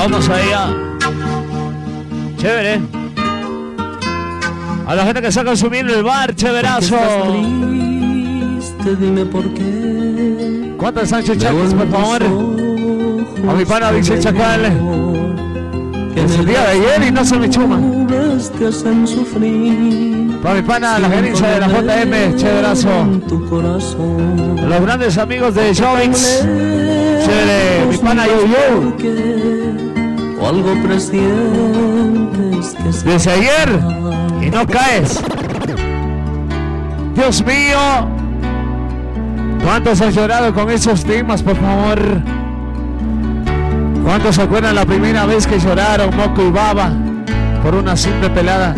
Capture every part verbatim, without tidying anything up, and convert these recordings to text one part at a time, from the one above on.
Vamos allá. Chévere. A la gente que está consumiendo el bar, chéverazo. Triste, dime por qué. ¿Cuántos Sánchez Chaques, por favor? A mi pana Vicente Chacal. Es el día de ayer y no se me chuma. Para mi pana, la gerencia de la J M, chéverazo. Los grandes amigos de Jovix. Chévere, mi pana Yo Yo. O algo presientes que se desde ayer y no caes. Dios mío, ¿cuántos han llorado con esos temas, por favor? ¿Cuántos se acuerdan la primera vez que lloraron moco y baba por una simple pelada?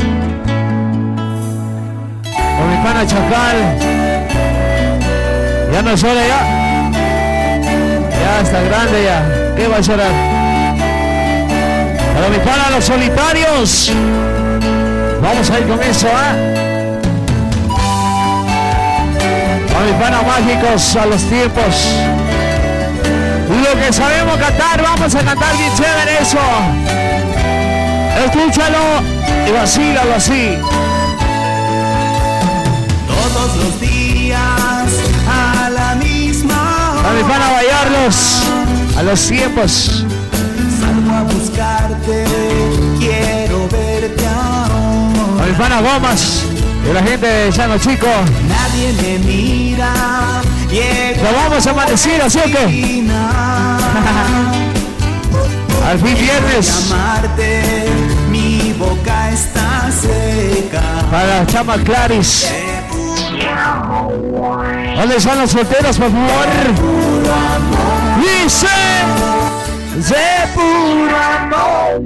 Con mi pana Chacal. Ya no llora ya. Ya está grande ya. ¿Qué va a llorar? Para mi pana los solitarios. Vamos a ir con eso, ¿eh? Para mi pana mágicos a los tiempos. Lo que sabemos cantar, vamos a cantar bien chévere eso. Escúchalo y vacílalo así. Todos los días a la misma hora. Para mi pana bailarlos a los tiempos. Salgo a buscarte, quiero verte ahora. Para mi pana Gomas y la gente de Llano Chico. Nadie me mira. Lo vamos a amanecir, ¿así o qué? Al fin viernes. Llamarte, mi boca está seca. Para Chama Claris. ¿Dónde están los solteros, por favor? Dice de puro amor.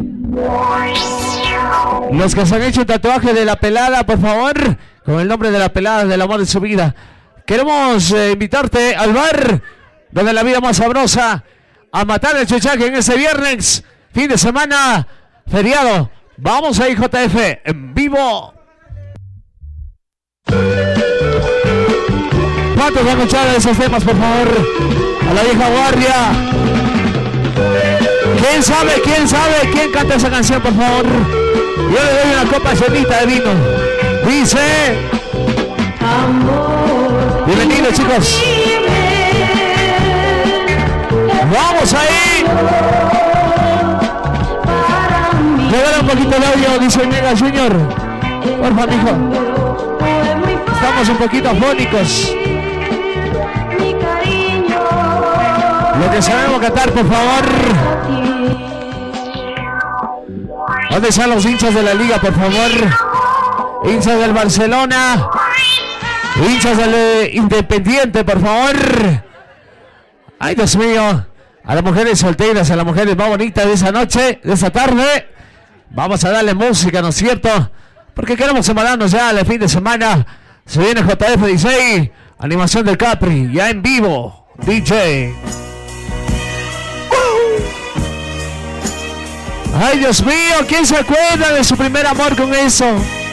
Los que se han hecho un tatuaje de la pelada, por favor, con el nombre de la pelada, del amor de su vida. Queremos eh, invitarte al bar donde la vida más sabrosa, a matar el chuchaque en ese viernes, fin de semana, feriado. Vamos a I J F en vivo. ¿Cuántos van a escuchar esos temas, por favor? A la vieja guardia. ¿Quién sabe, quién sabe, quién canta esa canción, por favor? Yo le doy una copa llenita de vino. Dice... Bienvenidos, chicos. Vamos ahí. Regala un poquito de audio, dice Mega Junior. Porfa, mijo. Estamos un poquito afónicos. Lo que sabemos cantar, por favor. ¿Dónde están los hinchas de la liga, por favor? Hinchas del Barcelona. Hinchas del eh, Independiente, por favor. Ay, Dios mío. A las mujeres solteras, a las mujeres más bonitas de esa noche, de esa tarde. Vamos a darle música, ¿no es cierto? Porque queremos semanarnos ya al fin de semana. Se viene J F dieciséis, animación del Capri, ya en vivo. D J. Ay, Dios mío, ¿quién se acuerda de su primer amor con eso?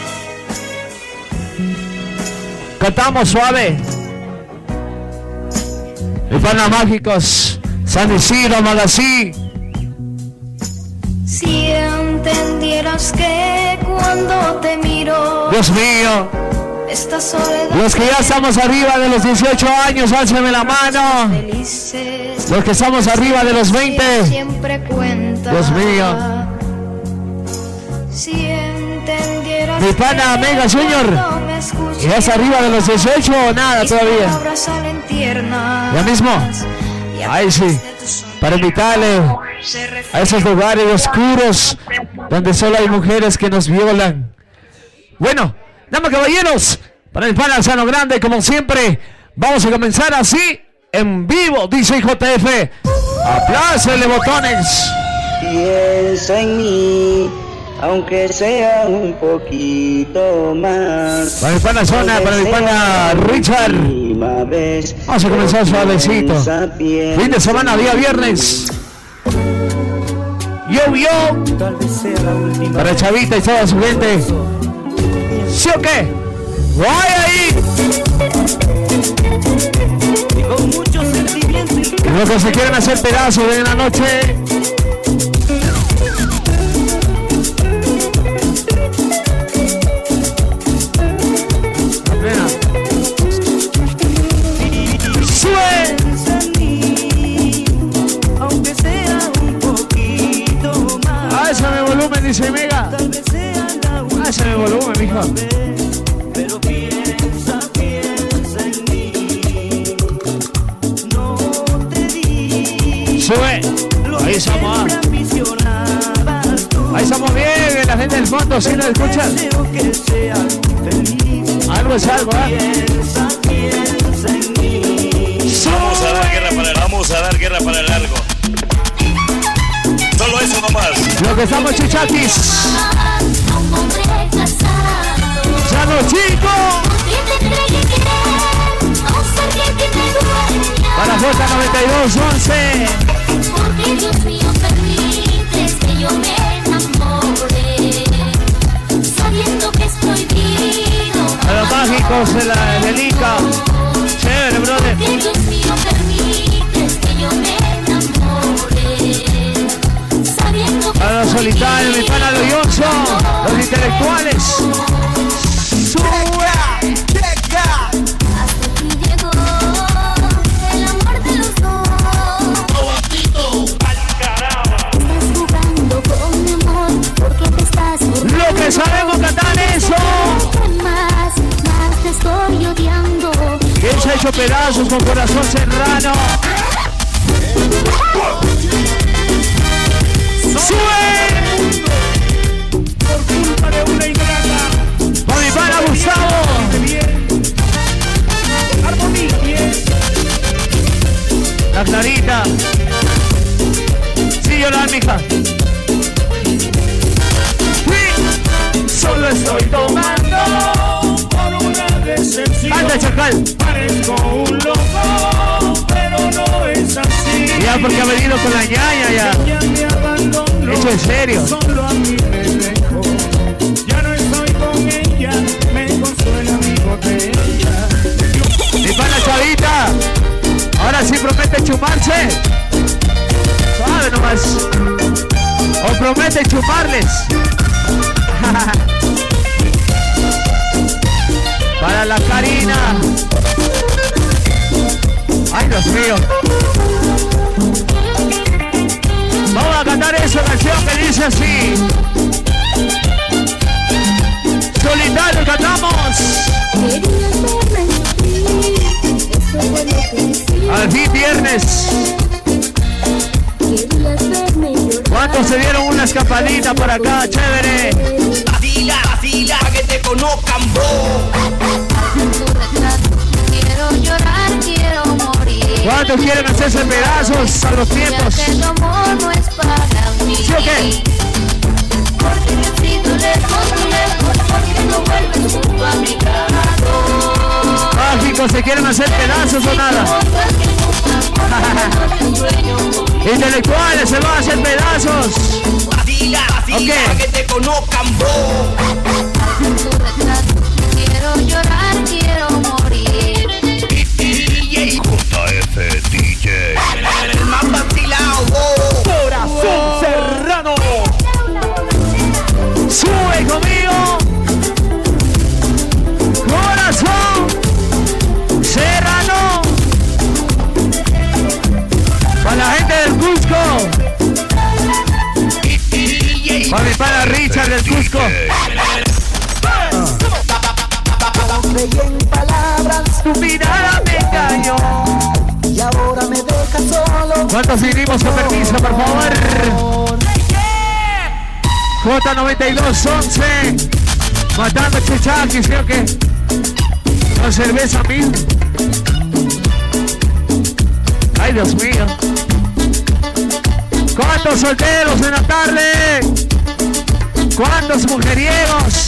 Cantamos suave. El pana mágicos, San Isidro, Malasí. Si entendieras que cuando te miro, Dios mío, esta soledad, los que ya estamos arriba de los dieciocho años, álzame la mano. felices, Los que estamos arriba de los veinte. siempre cuenta. Dios mío. Si entendieras Mi pana que Mega Junior. cuando me escuchas, ¿Ya es arriba de los dieciocho o nada mis todavía? palabras salen tiernas. ¿Ya mismo? Y a Ay, sí. través de tu sonrisa Para invitarle se refleja a esos lugares oscuros donde solo hay mujeres que nos violan. Bueno, damas y caballeros, para el pana Alzano Grande, como siempre, vamos a comenzar así, en vivo, dice J F. Aplácenle botones. Piensa en mí, aunque sea un poquito más. Para el pana Zona, para el pana Richard. Vamos a comenzar suavecito. Fin de semana, día viernes. Yo, yo. Para Chavita y toda su gente. ¿Sí o qué? ¡Vaya ahí! Con mucho sentimiento y Los que se quieren hacer pedazos de la noche. piensa, piensa en mí. No te di. Sube. Ahí estamos. ah. Ahí estamos bien. La gente del fondo, si nos escuchan. Deseo que seas feliz. Algo es algo, ¿ah? Piensa, piensa en mí. Vamos a dar guerra para el, vamos a dar guerra para el largo. Solo eso nomás. Lo que estamos chichaquis. A un hombre casado. ¡Ya no, chico! Que te entregue querer, no ser que te dueña. Para J noventa y dos once. Porque Dios mío permites que yo me enamore, sabiendo que estoy vivo. A los mágicos de la Delica. Chévere, brother. Porque Dios mío permites que yo me enamore, sabiendo que A los solitarios, mi pana Loyonzo. Los intelectuales. Sube. hasta aquí llegó el amor de los dos. Estás jugando con mi amor porque te estás burlando. Lo que sabemos cantar eso. Más, más te estoy odiando. ¿Quién se ha hecho pedazos con corazón serrano? ¡Sube! Por culpa de una ingrata. ¡Con mi pana Gustavo! Armonía bien. La Clarita. Sí, llorar, mija. Sí. Solo estoy tomando por una decepción. Canta, chacal. Parezco un loco, pero no es así. Ya porque ha venido con la ñaña ya. Ya me abandonó. Hecho en serio. Solo a mí me dejó. Ya no estoy con ella. Me consuela mi botella. Mi pana Chavita. Ahora sí promete chumarse. Suave nomás. O promete chuparles. Para la Karina. Ay, Dios mío. Vamos a cantar esa canción que dice así. Solitario cantamos. Querías verme sufrir, eso fue lo que decía. Al fin viernes. Querías verme llorar. ¿Cuántos se dieron una escapadita por acá? Chévere. Vacila, vacila, pa' que te conozcan, bro. Quiero llorar, quiero morir. ¿Cuántos quieren hacerse pedazos a los tiempos? Ya que tu amor no es para mí. ¿Sí o qué? Porque necesito lejos, lejos, porque no vuelves junto a mi lado. Mágicos, ¿se quieren hacer pedazos o nada? Intelectuales, se van a hacer pedazos. Vacila, vacila, Ok. pa' que te conozcan, bro. Quiero llorar, quiero morir. J F D J. El más vacilado, bro. Corazón serrano. Sube conmigo. Corazón serrano. Para la gente del Cusco. Para mi pana Richard del Cusco. Creí en palabras Tu mirada me engañó. y ahora me deja solo. ¿Cuántos vinimos con permiso, por favor? J noventa y dos once. Matando chichaquis, creo que. Con cerveza mismo. Ay, Dios mío. ¿Cuántos solteros en la tarde? ¿Cuántos mujeriegos?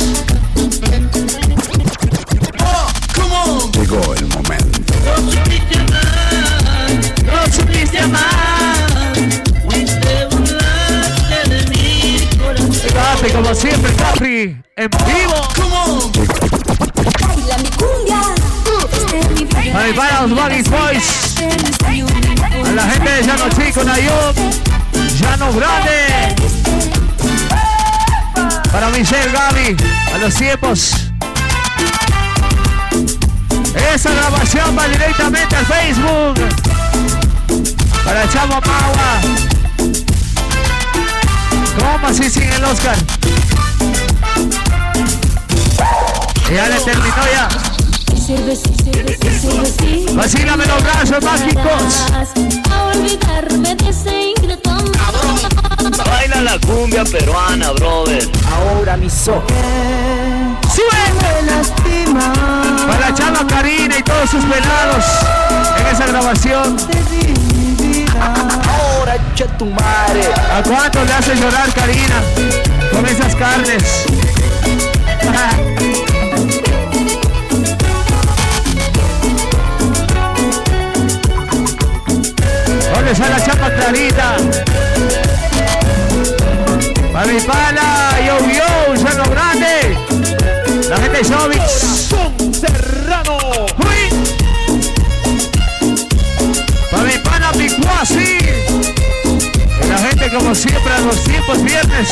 Llegó el momento. No supiste amar. Capri, como siempre, Capri, en vivo. Baila mi cumbia. Este es mi vida. Para mi pana los Baggy Boys. A la gente de Llano Chico, Nayub, Llano Grande. Para Michelle, Gaby, a los tiempos. Esa grabación va directamente al Facebook. Para Chamo Magua. ¿Cómo así sin el Oscar? Ya le terminó ya. Vacílame los brazos mágicos. A olvidarme de ese ingrato amor. Baila la cumbia peruana, brother. Ahora mis ojos ¡Sube! lastima. Para la chava Karina y todos sus pelados en esa grabación. Ahora echa tu madre. ¿A cuánto le hace llorar Karina con esas carnes? ¿Dónde está la chapa Clarita? Para mi pana, yo yo, Cerro Grande. La gente de Showbiz. Serrano. Para mi pana Picuasi. Y la gente como siempre a los tiempos viernes.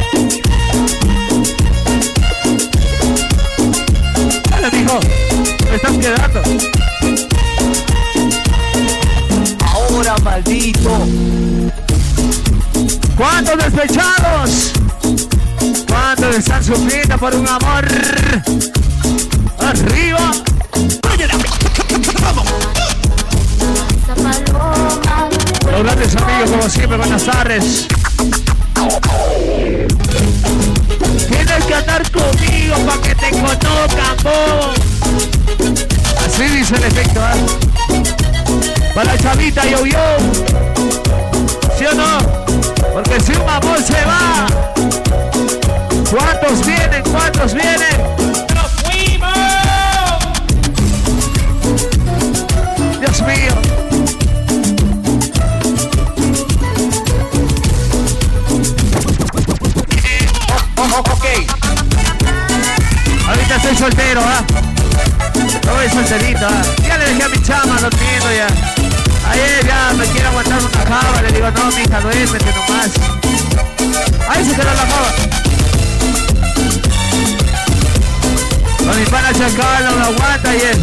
Dale, mijo, me estás quedando. Ahora maldito. ¿Cuántos despechados? ¿Cuántos están sufriendo por un amor? Arriba. Los grandes amigos como siempre, buenas tardes. Tienes que andar conmigo para que te conozcan, bobo. Así dice el efecto, ¿eh? Para la chavita yo yo. ¿Sí o no? Porque si un amor se va, ¿cuántos vienen? ¿Cuántos vienen? ¡Nos fuimos! Dios mío. Oh, oh, ok. Ahorita estoy soltero, ¿ah? ¿eh? No voy solterito, ¿ah? ¿eh? Ya le dejé a mi chama durmiendo ya. Ayer ya me quiere aguantar una java, le digo, no, mija, duérmete nomás. Ahí se quedó la java. Con mi pana Chacal no lo aguanta ayer.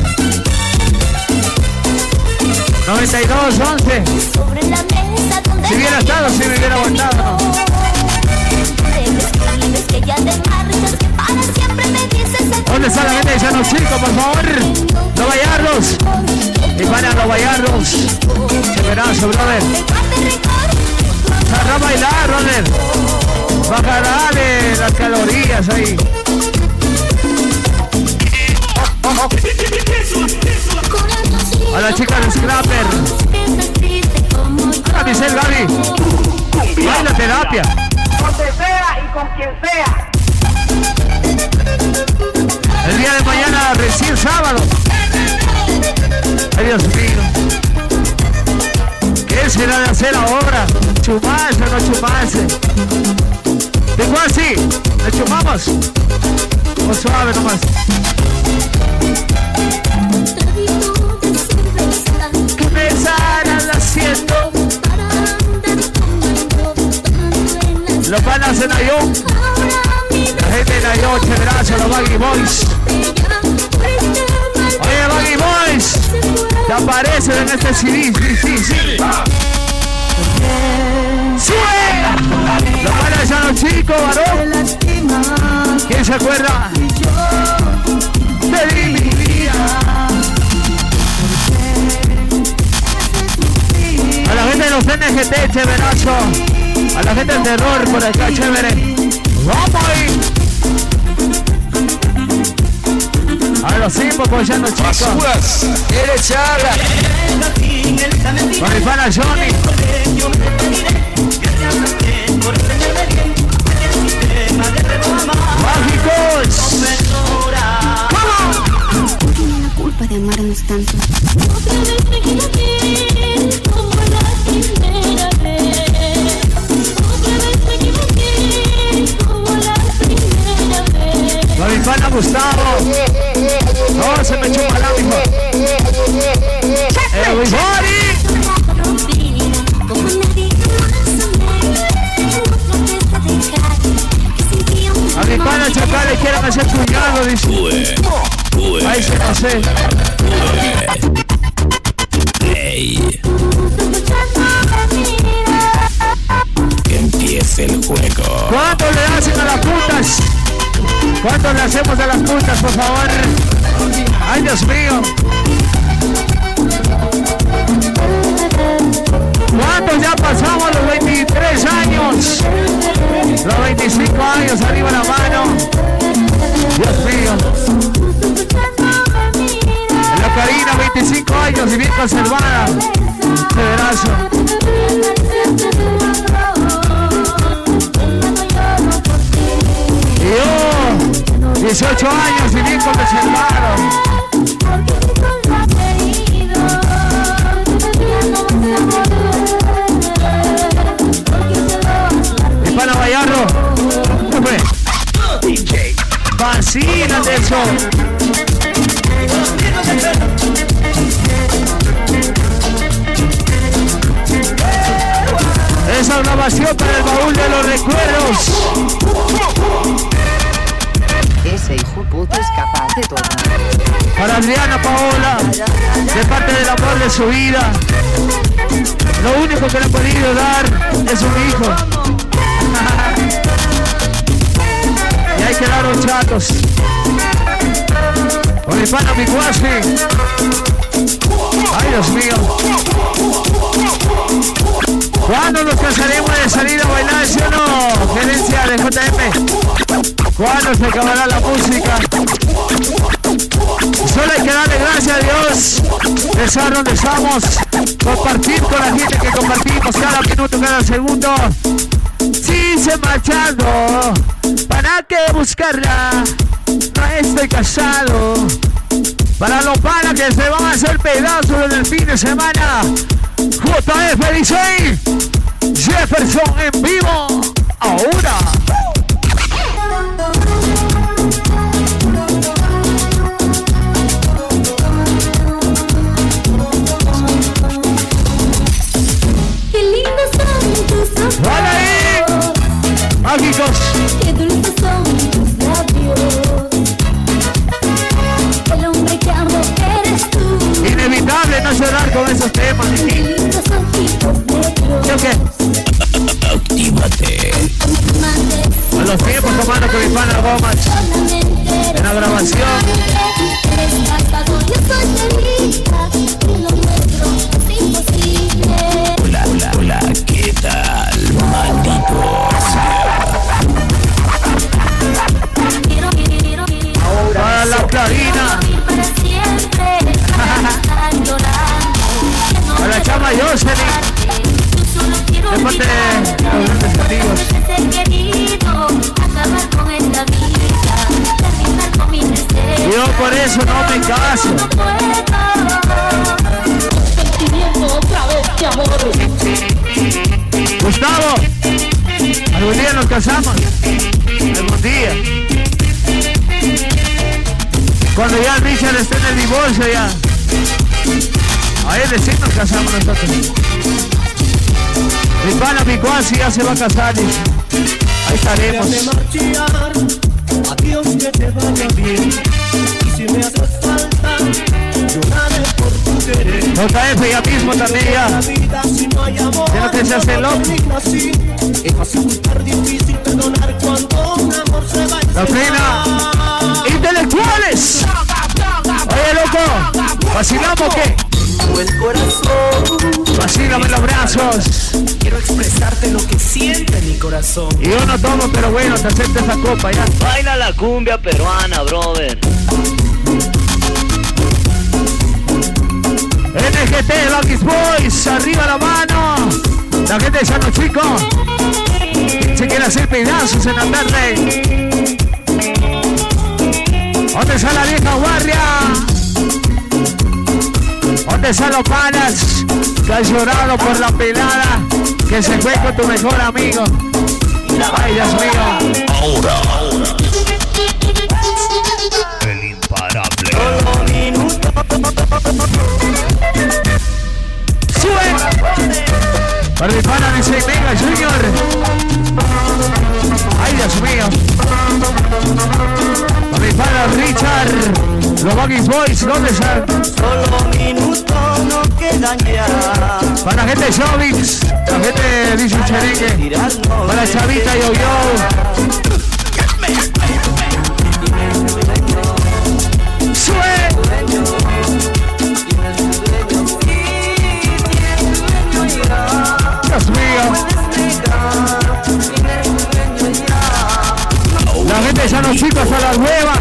noventa y dos, once. Si hubiera estado, si me hubiera aguantado, ¿no? ¿Dónde está la gente de Llano Chico, por favor? Los Gallardos. Mi pana Los Gallardos. Chéverazo, brother. Para bailar, brother. Bajarale las calorías ahí. A la chica de Scrapper. A Giselle Gaby. Baila terapia. Donde sea y con quien sea. El día de mañana, recién sábado. Ay, Dios mío. ¿Qué será de hacer ahora? ¿Chumarse o no chumarse? ¿Digo así? ¿Le chumamos? ¿O suave nomás? ¿Qué me estarás haciendo? Los panas de Nayón. La gente de Nayón, chéverazo, los Baggy Boys. Oye, Baggy Boys, te aparecen en este C D, sí, sí, sí. ¡Sube! Los panas de Llano Chico, varón. ¿Quién se acuerda? Te di mi vida. A la gente de los N G T, chéverazo. A la gente del terror por acá, chévere. ¡Vamos ahí! A los cinco apoyando, chicos. Eres charla. Con mi pana Johnny. ¡Mágicos! No tiene la culpa de amarnos tanto. Con mi pana Gustavo. No, se me echó para mijo. Everybody. A mi pana Chacal le quieren hacer cuñado, dice. Ahí se lo sé. Hey. Que empiece el juego. ¿Cuánto le hacen a las putas? ¿Cuántos le hacemos a las puntas, por favor? Ay, Dios mío. ¿Cuántos ya pasamos los veintitrés años? Los veinticinco años, arriba la mano. Dios mío. La Karina, veinticinco años y bien conservada. Severazo. Y yo, dieciocho años y bien conservado. Y para Bayarro, ¿qué fue? D J. Vacila de eso. Esa grabación para el baúl de los recuerdos. Ese hijo puto es capaz de todo. Para Adriana Paola, de parte del amor de su vida. Lo único que le he podido dar es un hijo. Y ahí quedaron chatos. Con el pana Micuasi. Ay, Dios mío. ¿Cuándo nos cansaremos de salir a bailar, sí o no? Gerencia de J M. ¿Cuándo se acabará la música? Solo hay que darle gracias a Dios de estar donde estamos, compartir con la gente que compartimos cada minuto, cada segundo. Sí, se marchando, ¿para qué buscarla? No estoy casado. Para los panas que se van a hacer pedazos en el fin de semana, J F dice Jefferson en vivo, ahora. Qué lindos son tus ojos. ¡Vale ahí! ¡Mágicos! Qué dulces son tus labios. El hombre que amo eres tú. Inevitable no llorar con esos temas. Qué lindos ojitos negros. ¿Sí o qué? Actívate. A los tiempos tomando con mi pana Gomas en la grabación. Eres casado, yo soy feliz. Y lo nuestro es imposible. Hola, hola, hola, ¿qué tal, maldito sea? Quiero, quiero, quiero. Para la Clarina. Para siempre. Para llorando. Para la chama Jocelyn. De parte de los grandes amigos. Yo por eso no me caso. Gustavo, algún día nos casamos. Algún día. Cuando ya Richard esté en el divorcio ya. A él sí nos casamos nosotros. Mi pana Micuasi ya se va a casar. Dice. Ahí estaremos. Adiós, que te vaya bien. Y si me haces falta, lloraré por tu querer. J F ya mismo también ya. Ya no te se hace loco. La plena. Intelectuales. Oye, loco. ¿Vacilamos o qué? El corazón. Vacílame los brazos. Quiero expresarte lo que siente mi corazón. Y yo no tomo, pero bueno, te acepto esa copa ya. Baila la cumbia peruana, brother. N G T, Bucky's Boys, arriba la mano. La gente de Llano Chico se quiere hacer pedazos en la tarde. ¿Dónde está la vieja guardia? ¿Dónde están los panas que has llorado por la pelada que se fue con tu mejor amigo? Ay, Dios mío. Ahora, ahora. El imparable. ¡Sube! Para mi pana de seis Mega Junior. Ay, Dios mío. Para mi pana Richard. Los Bucky's Boys, ¿dónde están? Solo minutos no quedan ya. Para la gente de Showbiz, la gente de Dicho Chereque, para Chavita Yo Yo. dueño. ¿Quién es tu dueño? Sí, ¿quién es tu dueño ya? Dios mío. ¿Quién es tu dueño ya? La gente ya los chicos a las huevas.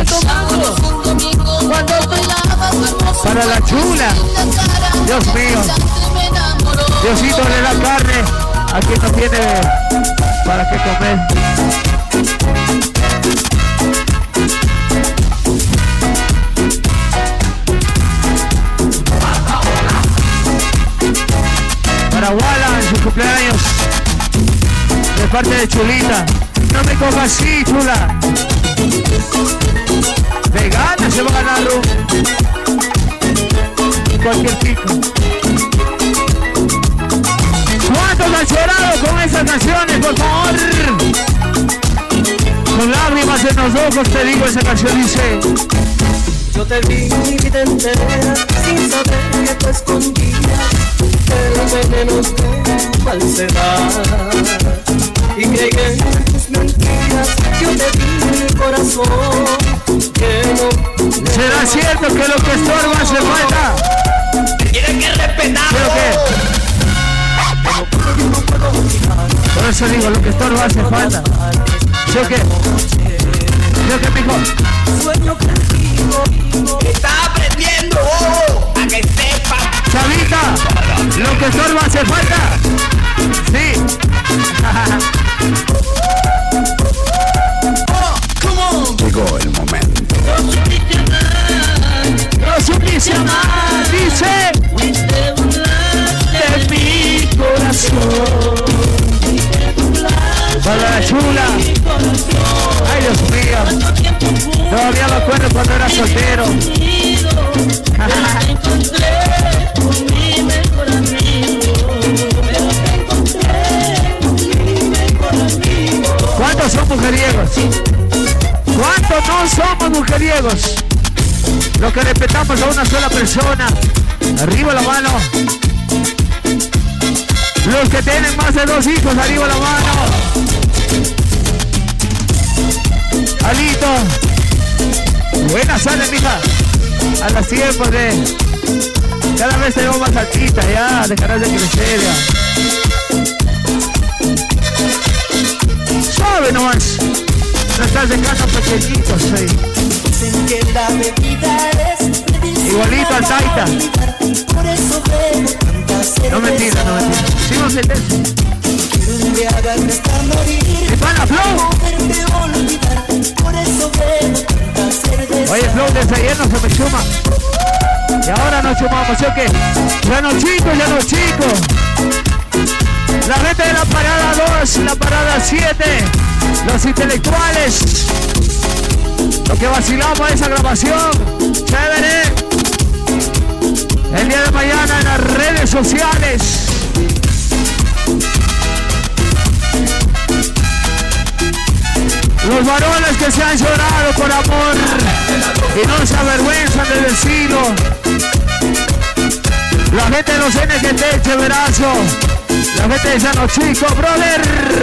Para la chula. Dios mío. Diosito le da carne a quien no tiene para qué comer. Para Wala en su cumpleaños, de parte de Chulita. No me cojas así, chula. De gana se va a ganar un cualquier pico. ¿Cuántos han llorado con esas canciones, por favor? Con lágrimas en los ojos te digo, esa canción dice: yo te vi mi vida entera sin saber que tú escondías el veneno de falsedad. Y creí en tus mentiras, yo te di mi corazón que no. ¿Será cierto que lo que estorba hace falta? Tienen que respetar. ¿Pero qué? Por eso digo, lo que estorba hace falta. ¿Sí o qué? ¿Sí o qué, mijo? Sueño contigo. Está aprendiendo, oh, a que sepa. Chavita, lo que estorba hace falta. Sí. Llegó el momento. No supiste amar, dice, de mi corazón. Para la chula. Ay, Dios mío. Todavía me acuerdo cuando era soltero. ¿Cuántos son mujeriegos? ¿Cuántos no somos mujeriegos? Los que respetamos a una sola persona. Arriba la mano. Los que tienen más de dos hijos, arriba la mano. Alito. Buenas tardes, mija. A las tiempos de... Cada vez te veo más altita, ya. Dejarás de crecer, ya. Suave nomás. No estás dejando pequeñitos ahí. Igualito al Taita. No mentira, no mentira. Sí, no se te... ¿Qué pasa, Flow? Oye, Flow, desde ayer no se me chuma. Y ahora nos chumamos, ¿sí o qué? Ya no chicos, ya no chicos. La gente de la parada dos, la parada siete. Los intelectuales. Lo que vacilamos esa grabación. Chévere. El día de mañana en las redes sociales. Los varones que se han llorado por amor y no se avergüenzan de decirlo. La gente de los N G T, chéverazo. La gente de Sano Chico, brother.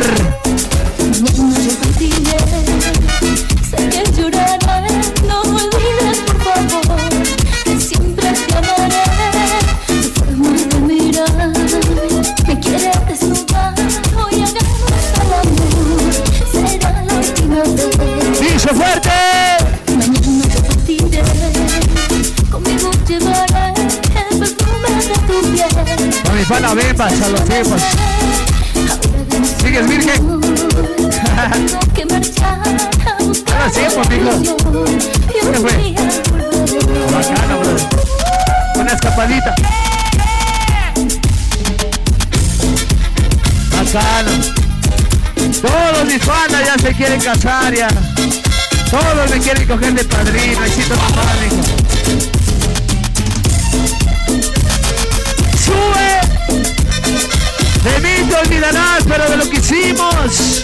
Sé que lloraré, no me olvides por favor, que siempre te amaré. Tu forma de mirar me quiere desnudar. Hoy hagamos al amor, será la última vez. ¡Dice fuerte! Mañana yo partiré, conmigo llevaré el perfume de tu piel. A mi pana Bembas, a los tiempos. ¿Sigues virgen? Tengo que marchar a buscar Ahora tiempo, mijo. ¿Qué fue? Bacano, brother. Una escapadita. Bacano. Todos mis panas ya se quieren casar, ya. Todos me quieren coger de padrino. Éxito total, hijo. ¡Sube! De mí te olvidarás, pero de lo que hicimos.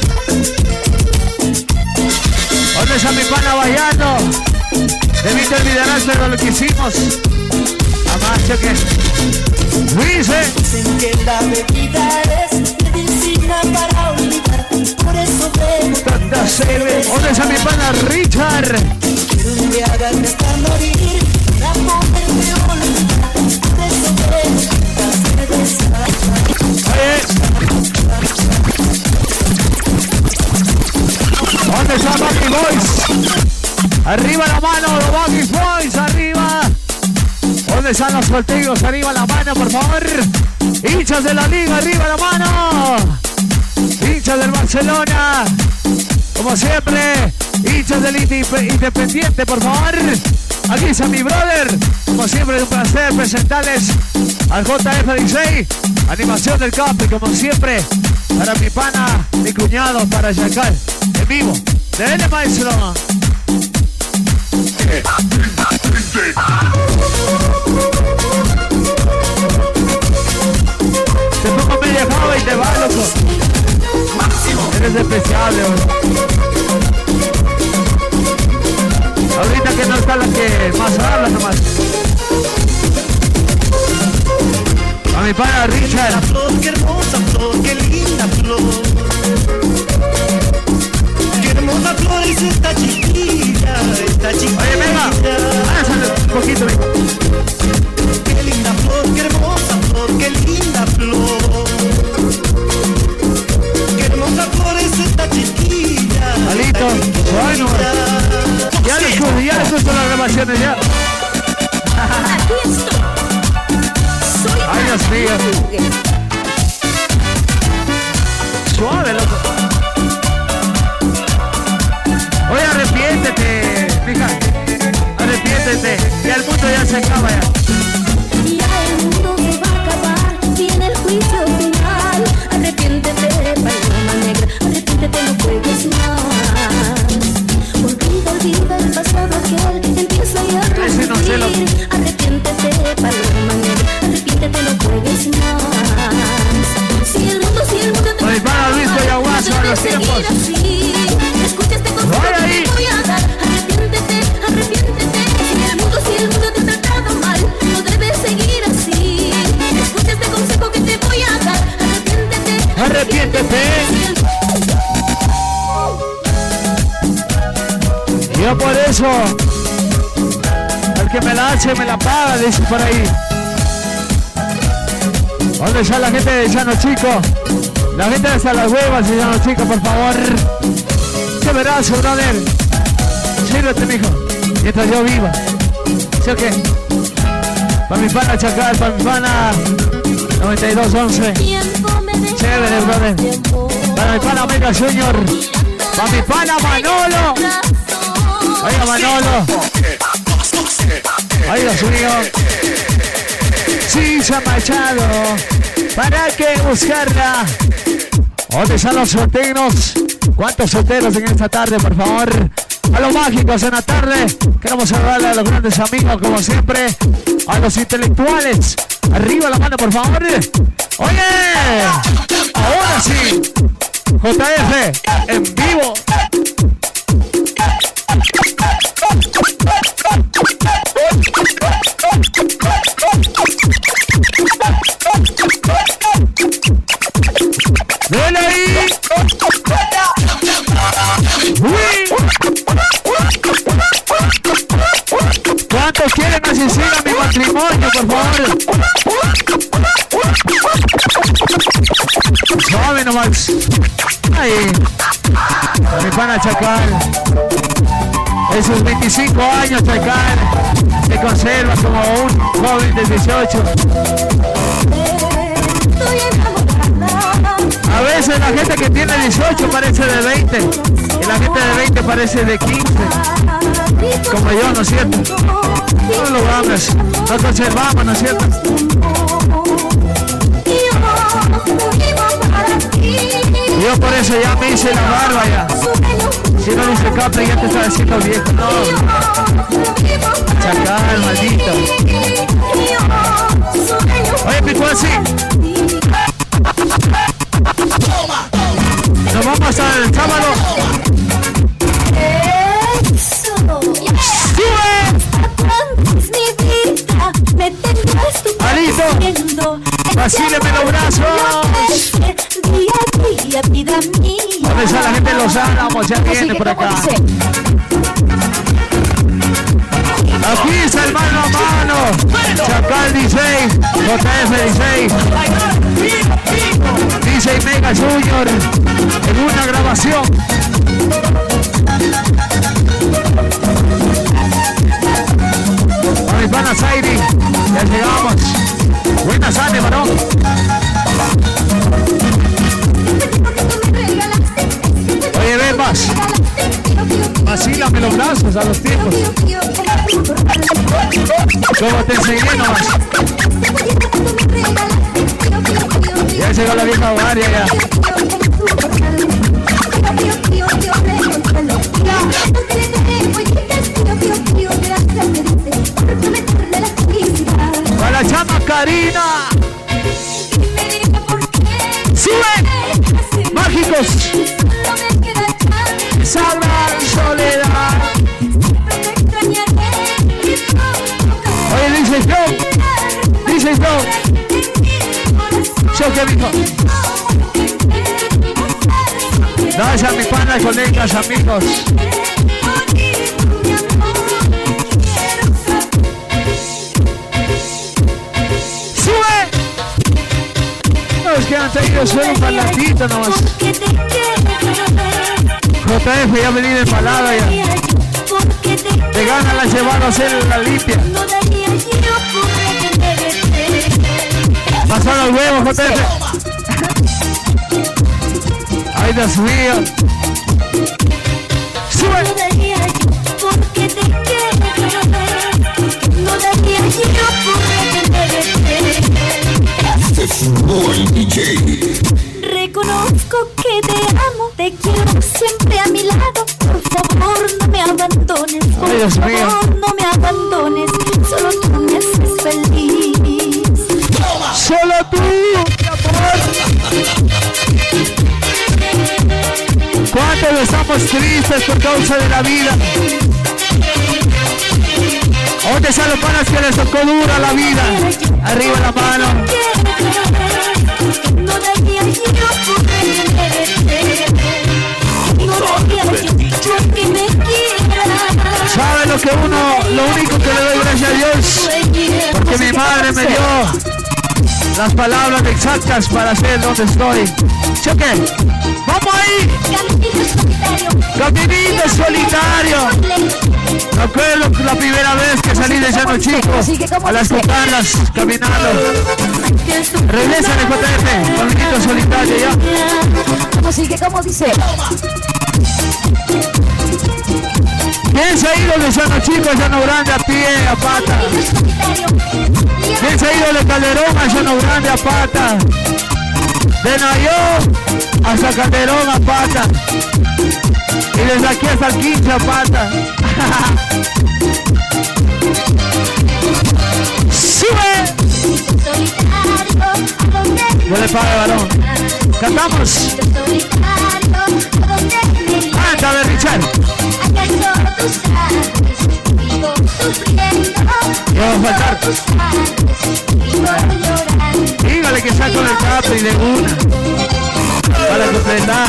¿Dónde está mi pana bailando? De mí te olvidarás, pero de lo que hicimos. Jamás, choque. Dice. Dicen que la bebida es medicina para olvidar. Por eso bebo tanta cerveza. ¿Dónde está mi pana Richard? Quiero embriagarme hasta morir. ¿Dónde están los Baggy Boys? Arriba la mano, los Baggy Boys, arriba. ¿Dónde están los solteros? Arriba la mano, por favor. Hinchas de la liga, arriba la mano. Hinchas del Barcelona. Como siempre, hinchas del Independiente, por favor. Aquí está mi brother. Como siempre, es un placer presentarles al J F dieciséis. Animación del Capi, como siempre. Para mi pana, mi cuñado, para Yacal. En vivo. Dele, maestro. Te pongo media java y te va, loco. Eres especial, León. Ahorita que no está la que más habla nomás. A mi pana Richard. Qué hermosa flor, qué linda flor. Qué hermosa flor es esta chiquilla, esta chiquilla. Oye, venga, pásale un poquito, venga. Qué linda flor, qué hermosa flor, qué linda flor. Qué hermosa flor es esta chiquilla. Alito, bueno. Ya les puse, ya les puse las grabaciones ya. Aquí estoy. Soy Ay, Dios mío. Suave, loco. Oye, arrepiéntete, mija. Arrepiéntete. Ya el mundo ya se acaba ya. Ya el mundo se va a acabar. Viene el juicio final. Arrepiéntete, paloma negra. Arrepiéntete, no juegues más. Olvida, olvida el pasado aquel. Empieza ya a repetir. Arrepiéntete, paloma negra. Arrepiéntete, no juegues más. Si el mundo, si el mundo te Oye, para Luis Coyahuaso a los tiempos. Escucha este consejo que te voy a dar. Arrepiéntete, arrepiéntete. Si el mundo, si el mundo te ha tratado mal, no debes seguir así. Escucha este consejo que te voy a dar. Arrepiéntete, arrepiéntete. Yo por eso, el que me la hace me la paga, dice por ahí. ¿Dónde está la gente de Llano Chico? La gente de hasta las huevas de Llano Chico, por favor. Qué verazo, brother. Sírvete, mijo. Mientras yo viva. ¿Sí o qué? Para mi pana Chacal, para mi pana noventa y dos once. Chévere, brother. Para mi pana Omega Junior. Para mi pana Manolo. Oiga, Manolo. Ay, Dios mío. Sí, se ha marchado. ¿Para qué buscarla? ¿Dónde están los solteros? ¿Cuántos solteros en esta tarde, por favor? A los mágicos en la tarde. Queremos saludarle a los grandes amigos, como siempre. A los intelectuales. Arriba la mano, por favor. Oye, ahora sí. J F en vivo. ¡Ven ahí! ¡Uy! ¿Cuántos quieren asistir a mi matrimonio, por favor? Suave nomás. Ahí. A mi pana Chacal. Esos veinticinco años, Chacal, se conserva como un joven de dieciocho. A veces la gente que tiene dieciocho parece de veinte y la gente de veinte parece de quince, como yo, ¿no es cierto? No lo vamos, no conservamos, ¿no es cierto? Yo por eso ya me hice la barba ya. Si no dice Capri ya te está haciendo viejo, no. Chacal, maldito. Oye, pico así. Nos vamos hasta el sábado. Alito, vacíleme los brazos. ¿Dónde está la gente de Los Álamos? Ya viene por acá. Aquí está el mano a J F dieciséis. D J Mega Junior en una grabación. A mi pana Zairi, ya llegamos. Buenas tardes, varón. Oye, ven más. Vacílame los brazos a los tiempos. Como te enseñé nomás. Ya llegó la vieja varia ya. Para la chama Karina. Sube. Mágicos. Salva soledad. Oye, dice yo. Dice yo. Yo que dijo. Gracias a mi pana, colegas, amigos. ¡Sube! No, es que han traído solo un parlatito nomás. J F ya venía empalada ya. De gana la llevaron a hacer la limpia. Pasaron al huevo, J F. Ay, Dios mío. Sube. Este fumó el D J. Reconozco que te amo, te quiero siempre a mi lado. Por favor, no me abandones. Por Ay, Dios favor, mío. no me abandones. Solo tú me haces feliz. Solo tú, mi amor. ¿Cuántos estamos tristes por causa de la vida? ¿Dónde están los panas que les tocó dura la vida? Arriba la mano. No daría yo por tenerte. No daría yo porque me quieras. ¿Sabe lo que uno, lo único que le doy gracias a Dios? Porque mi madre me dio las palabras exactas para ser donde estoy. Choque. ¡Vamos ahí! Caminito solitario. Me acuerdo la primera vez que salí de Llano Chico a las cocanas caminando. Regresa de J F, caminito solitario ya. ¿Cómo sigue? ¿Cómo dice? ¿Quién se ha ido de Llano Chico a Llano Grande a pie, a pata? ¿Quién se ha ido de Calderón a Llano Grande a pata? De Nayó hasta Calderón a pata. Y desde aquí hasta el quince a pata. ¡Sube! No le pague balón. Cantamos. Cántame, Richard. ¿Qué va a faltar? Dígale que saco el Capri de una para completar.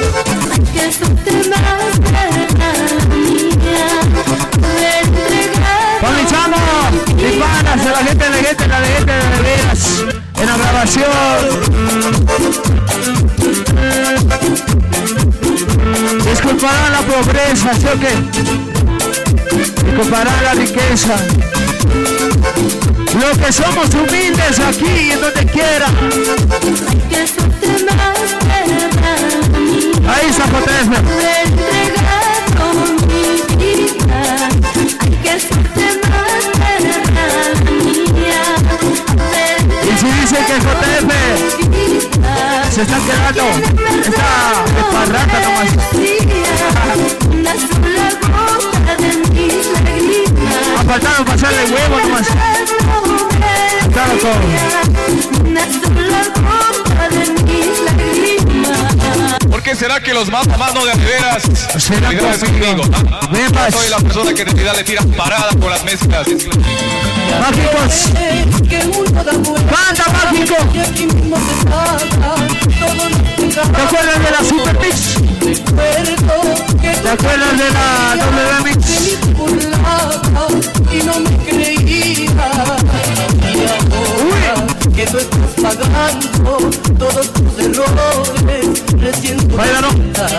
Con mi chamo, mis panas, a la gente, la gente, la gente de veras, en la grabación. Disculparán la pobreza, ¿sí o qué? Disculparán la riqueza. Los que somos humildes aquí y en donde quiera. Ahí está J F. Y si dicen que J F se está quedando, está desparrata nomás. Ha faltado pasarle huevo nomás. Claro, ¿por qué será que los más amados de veras será conmigo? ¿Ah? Soy la persona que en realidad le tira parada por las mezclas. Mágicos. Canta, Mágico. ¿Te acuerdas de la Super Mix? ¿Te acuerdas de la W Mix? Y no me creía. Uy. blanco todos tus errores. Recién tu baila,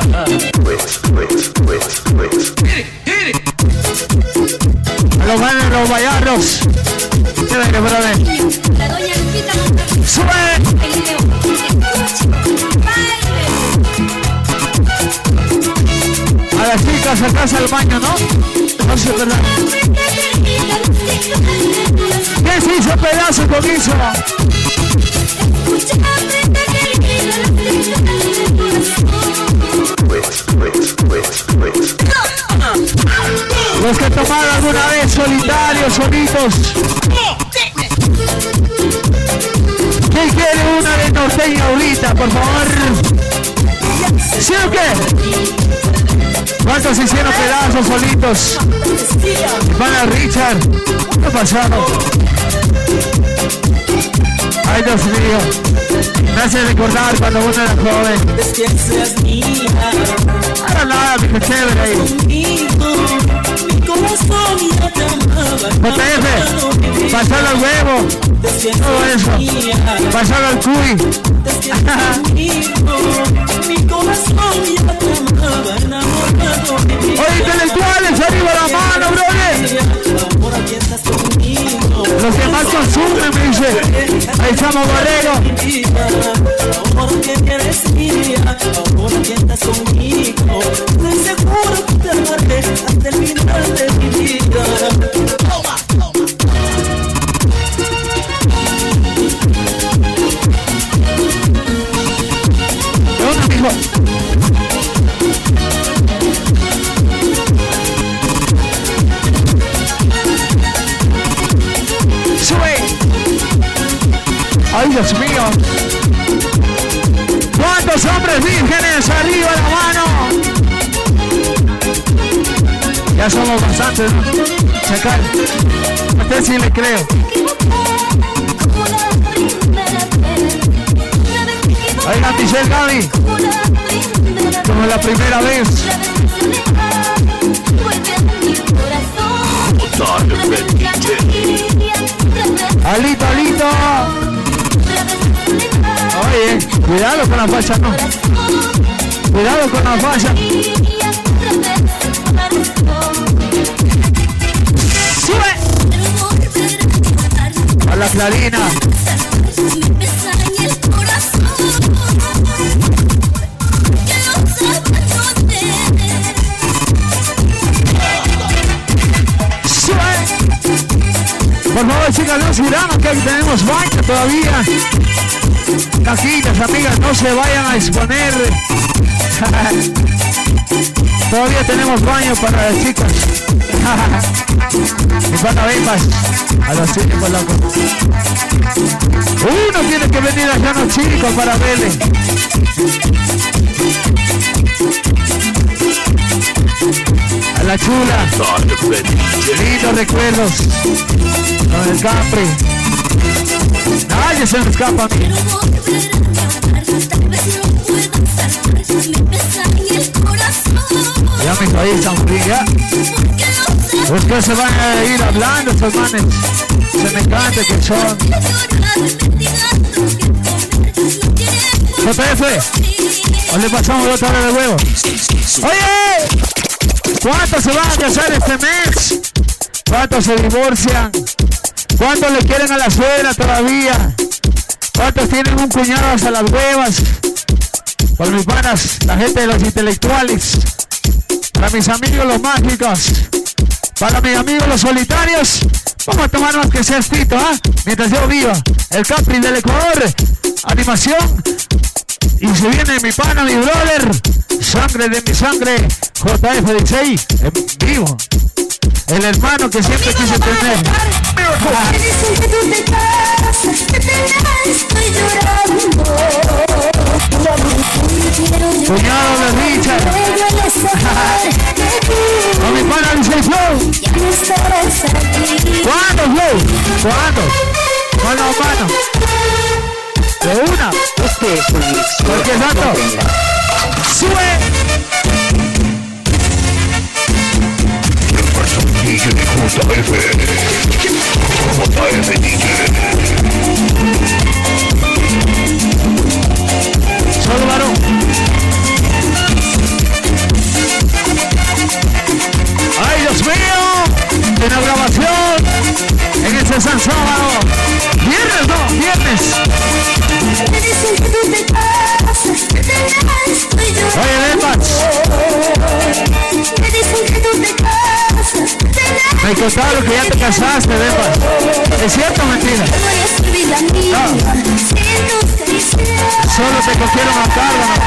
a los ganes, los bayarros. Quédate, brother. La doña Lupita. ¡Sube! A las chicas a casa al baño, ¿no? No sé, ¿verdad? ¿Qué se hizo pedazo con eso? Los que tomaron alguna vez solitarios, solitos. ¿Quién quiere una de norteña ahorita, por favor? ¿Sí o qué? ¿Cuántos hicieron pedazos solitos? Para Richard. ¿Qué ha pasado? Ay, Dios mío. Me hace recordar cuando uno era joven. Ahora nada, mi chévere ahí. J F, pasarlo al huevo. Todo eso. Pasarlo al cuy. Oye, intelectuales, arriba la mano, brother. Los que más consumen, me dice. Ahí estamos, Barrero. Ahora que eres mía, ahora que estás conmigo, estoy seguro que te amaré hasta el final de mi vida. Toma, toma. ¿Dónde, amigo? ¡Sube! ¡Ay, Dios mío! ¿Cuántos hombres vírgenes arriba la mano? Ya somos bastantes, ¿no? Chacal. A usted sí le creo. Oiga, Michelle Gaby. Como la primera vez. Alito, Alito. Oye, cuidado con la facha, no. Cuidado con la facha. ¡Sube! A la Clarina. Por favor, chicas, no subamos que aquí tenemos baño todavía. Cajitas, amigas, no se vayan a exponer. Todavía tenemos baño para las chicas. Y para bembas. A las chicas, loco. Uno tiene que venir allá, los chicos, para verle. A la chula. Lindos recuerdos. Con el Capri. Nadie se me escapa a mí. Ya me caí tan fría. Es que se van a ir hablando estos manes. Se me encanta que son. J F. ¿O le pasamos otra hora de huevo? ¡Oye! ¿Cuántos se van a casar este mes? ¿Cuántos se divorcian? ¿Cuántos le quieren a la suegra todavía? ¿Cuántos tienen un cuñado hasta las huevas? Por mis panas, la gente de los intelectuales. Para mis amigos los mágicos. Para mis amigos los solitarios. Vamos a tomar más que sea Tito, ¿ah? ¿eh? Mientras yo viva. El Capri del Ecuador. Animación. Y se viene mi pana, mi brother. Sangre de mi sangre. J F dieciséis. En vivo. El hermano que siempre quise tener. Ah. Cuñado de Richard. Con mi pana dice Flow. ¿Cuándo, Flow? ¿Cuándo? Mano a mano. De una. Este es un mix. Porque santo. Sube. D J de J F. J F D J. contaron que ya te casaste, Bemba. ¿Es cierto o mentira? No. Solo te cogieron a cargo, ¿no?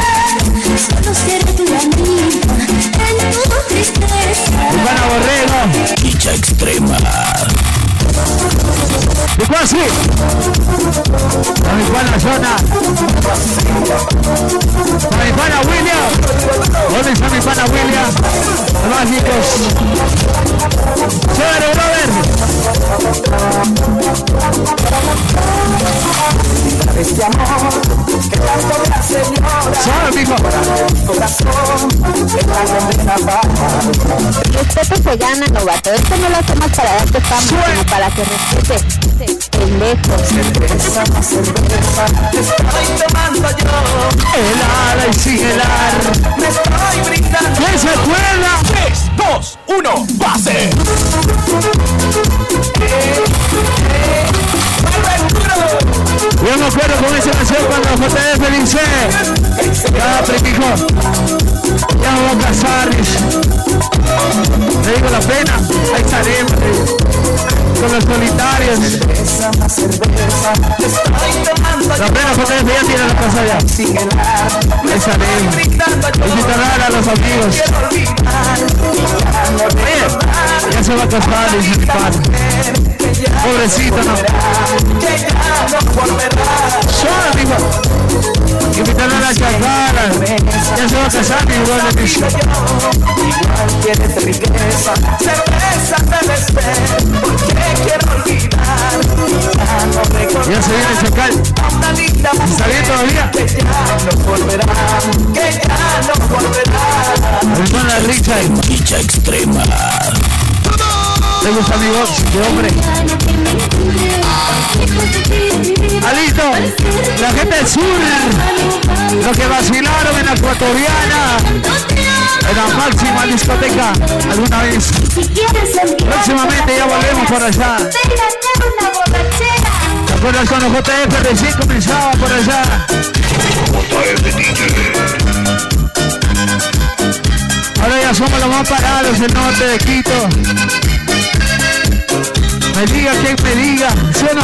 Ivana Borrego. Dicha extrema. ¿De cuál sí? A mi pana Zona. A mi pana William. ¿Dónde está mi pana William? Mágicos. Chévere, brother. Este amor que tanto me hace llorar. Suave, mijo. Respeto se gana, novato. Esto no lo hacemos para darte fama, sino para que respete el lejos. Cerveza, más cerveza, te estoy tomando yo. El ala y sin el ar. Me estoy brindando. ¿Quién se acuerda? tres, dos, uno, pase. Yo me acuerdo con esa canción cuando J F dice: cada primijo, ya me voy a casar. Le digo la pena, ahí estaremos con los solitarios. La pena J F ya tiene la casa ya. Ahí estaremos. Invitarán a los amigos. Oye, ya se va a casar, dice mi padre. Pobrecito, no. Solo, amigo. Invitarlo a la chacala. Ya se va a casar, mi igual de piso. Igual quieres riqueza, cerveza debes ver, porque quiero olvidar. Ya se viene el chacal. ¿Está bien todavía? Que ya no volverá, que ya no volverá. Hermana Richard. Dicha extrema. ¿Te gusta mi voz de hombre? Alito, la gente del sur, los que vacilaron en la ecuatoriana, en la máxima discoteca, alguna vez. Próximamente ya volvemos por allá. ¿Te acuerdas cuando J F recién comenzaba por allá? Ahora ya somos los más parados del norte de Quito. Me diga quien me diga, ¿sí o no?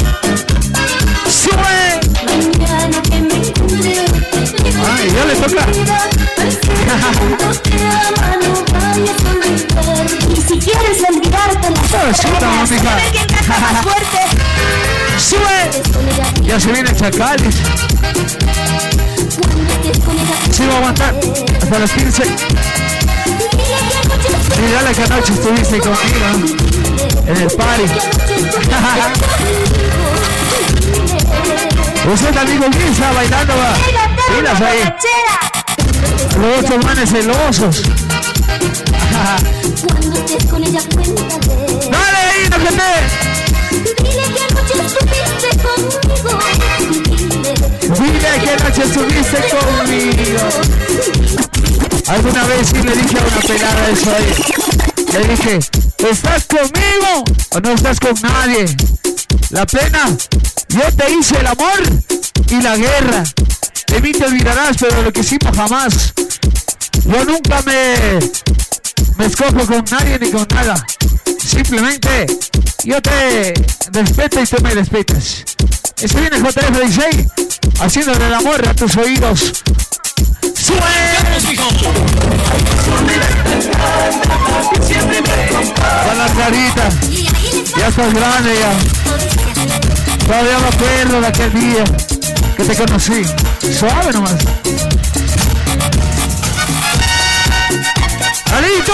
¡Sube! Ay, ya le toca. Y si quieres olvidarte la fuerte. ¡Sube! Ya se viene el chacal. Sí va a aguantar hasta las quince. Mira que anoche estuviste conmigo en el party. Usted amigo Guisa bailando, va. Miras ahí. Los otros manes celosos. Dale ahí, no que te. Dile que anoche estuviste conmigo. Alguna vez sí le dije a una pelada eso ahí. Le dije, ¿estás conmigo o no estás con nadie? La pena, yo te hice el amor y la guerra. De mí te olvidarás, pero lo que hicimos jamás. Yo nunca me, me escojo con nadie ni con nada. Simplemente, yo te respeto y tú me respetas. Este viene J F dieciséis, haciéndole el amor a tus oídos. Con la carita. Ya estás grande ya. Todavía me acuerdo de aquel día que te conocí. Suave nomás. ¡Alito!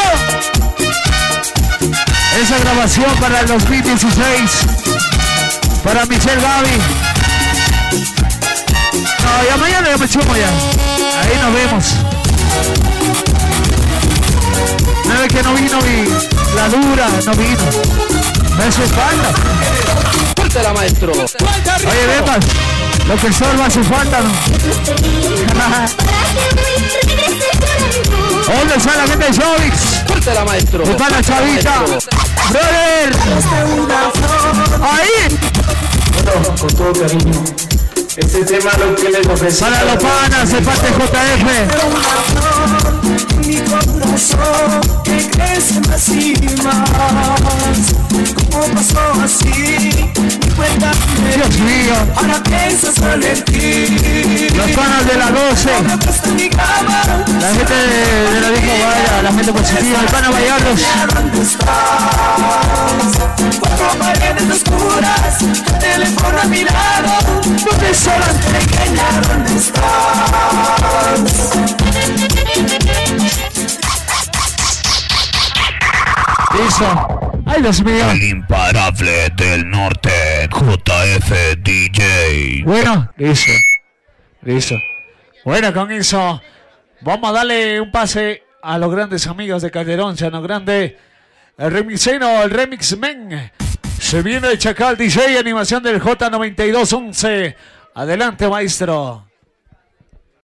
Esa grabación para el dos mil dieciséis. Para Michelle Gaby. No, ya mañana ya me chumo ya. Ahí nos vemos. No es que no vino mi... La dura no vino. Me hace falta. Suéltala, maestro. Oye, Bepas, lo que el sol me hace falta, ¿no? ¿Dónde está la gente de Showix? Suéltala, maestro. ¿Dónde está la chavita? ¡Brother! ¡Ahí! Bueno, con todo cariño, Este tema lo que les ofrece. Para los panas, el parte J F. Mi corazón que crece más y más. ¿Cómo pasó así? Cuéntame. Dios mío. Ahora pienso solo en ti. Los panas de la doce. La gente de, de la vieja Guaya, la gente positiva. El pana Vallardos. ¿Dónde estás? Cuatro paredes oscuras. Tu teléfono a mi lado. ¿Dónde solas pequeña? ¿Dónde estás? Listo. Ay, Dios mío. El imparable del norte, J F D J. Bueno, listo. Listo. Bueno, con eso vamos a darle un pase a los grandes amigos de Calderón, Llano Grande. El remixeno, el remix men. Se viene el Chacal D J, animación del J noventa y dos once. Adelante, maestro.